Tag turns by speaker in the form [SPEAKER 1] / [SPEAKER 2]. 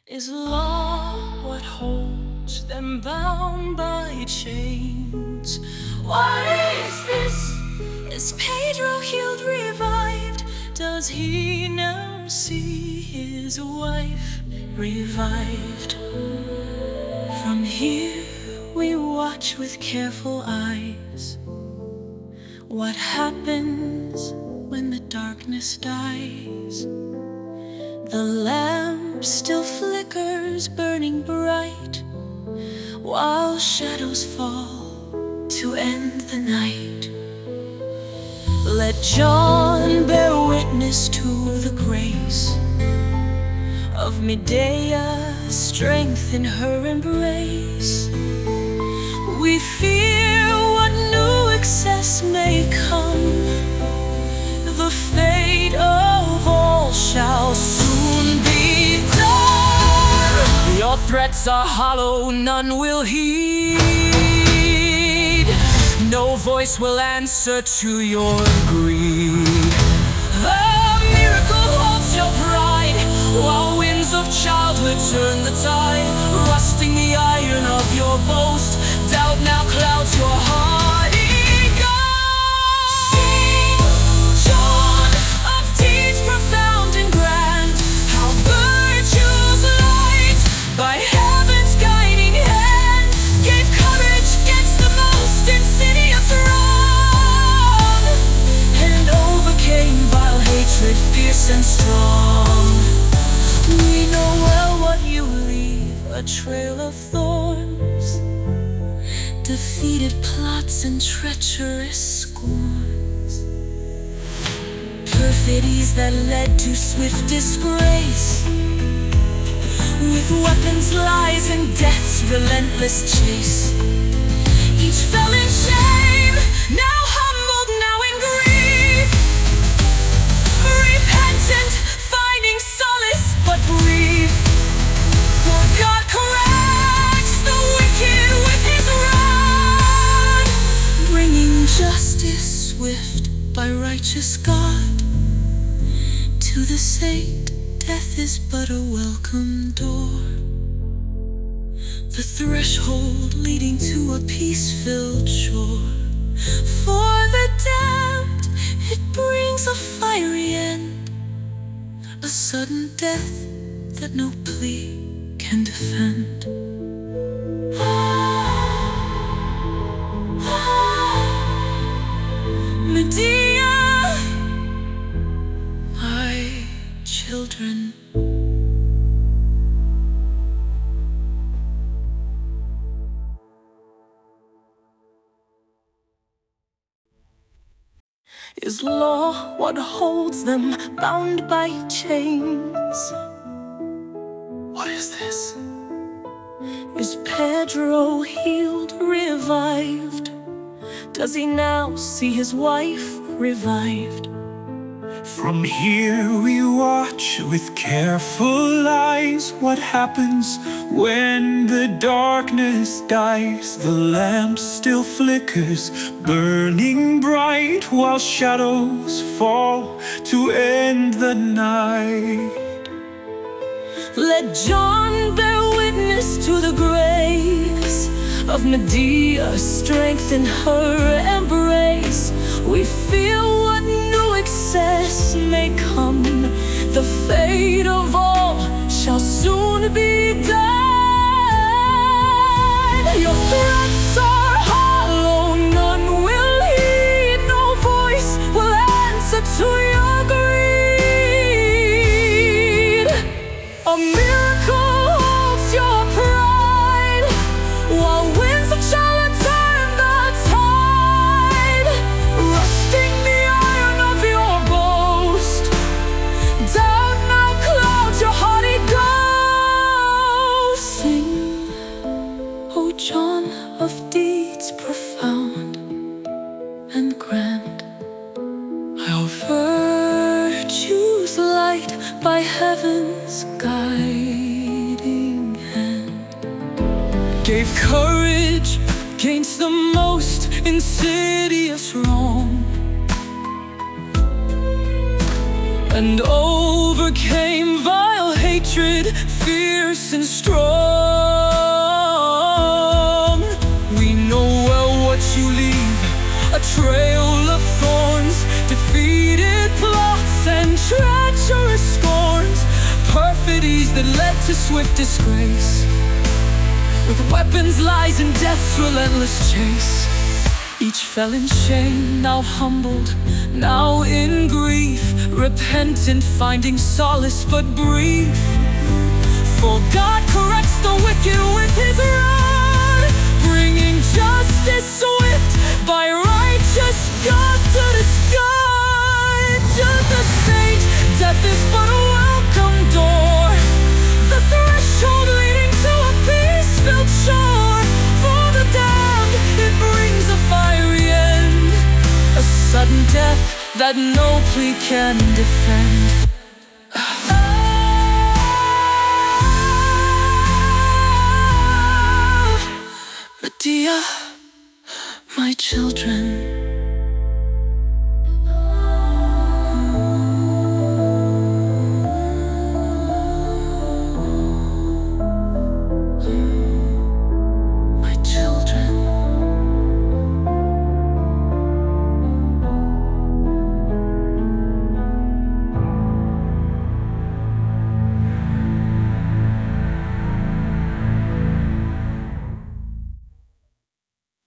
[SPEAKER 1] Is law what holds them bound by chains? What is this? Is Pedro healed, revived? Does he now see his wife revived? From here we watch with careful eyes what happens when the darkness dies. The lamp still flickers, burning bright, while shadows fall to end the night. Let John bear witness to the grace of Medea, strength in her embrace. We fear what new excess may come. The fate of all shall soon be done. Your threats are hollow, none will heed. No voice will answer to your greed. The miracle holds your pride, while winds of childhood turn the tide. Rusting the iron of your boast, doubt now clouds your heart. And strong, we know well what you leave, a trail of thorns, defeated plots and treacherous scorns, perfidies that led to swift disgrace, with weapons, lies, and death's relentless chase. Each fell in shame, now humbled, now in grief, finding solace but brief. For God corrects the wicked with his rod, bringing justice swift by righteous God. To the saint, death is but a welcome door, the threshold leading to a peace-filled shore. For the damned, it brings a fiery end, a sudden death that no plea can defend. Medea, my children. Is law what holds them bound by chains? What is this? Is Pedro healed, revived? Does he now see his wife revived?
[SPEAKER 2] From here we watch with careful eyes what happens when the darkness dies. The lamp still flickers, burning bright, while shadows fall to end the night.
[SPEAKER 1] Let John bear witness to the grace of Medea, strength in her embrace. We feel what new excess may come. The fate of all shall soon be done. Your threats are hollow, none will heed. No voice will answer to your greed. A miracle holds your pride, while winds of challenge turn the tide. Rusting the iron of your boast, doubt now clouds your haughty ghost. Sing, O John, of deeds profound and grand, how virtue's light by heaven's guiding hand gave courage against the most insidious wrong, and overcame vile hatred hatred, fierce and strong. We know well what you leave, a trail of thorns, defeated plots and treacherous scorns, perfidies that led to swift disgrace, with weapons, lies, and death's relentless chase. Each fell in shame, now humbled, now in grief, repentant, finding solace but brief. For God corrects the wicked with His rod, bringing justice swift by righteous God to the sky. To the saint, death is but a welcome door, the threshold leading to a peace-filled shore. For the damned, it brings a fiery end, a sudden death that no plea can defend. Medea, my children.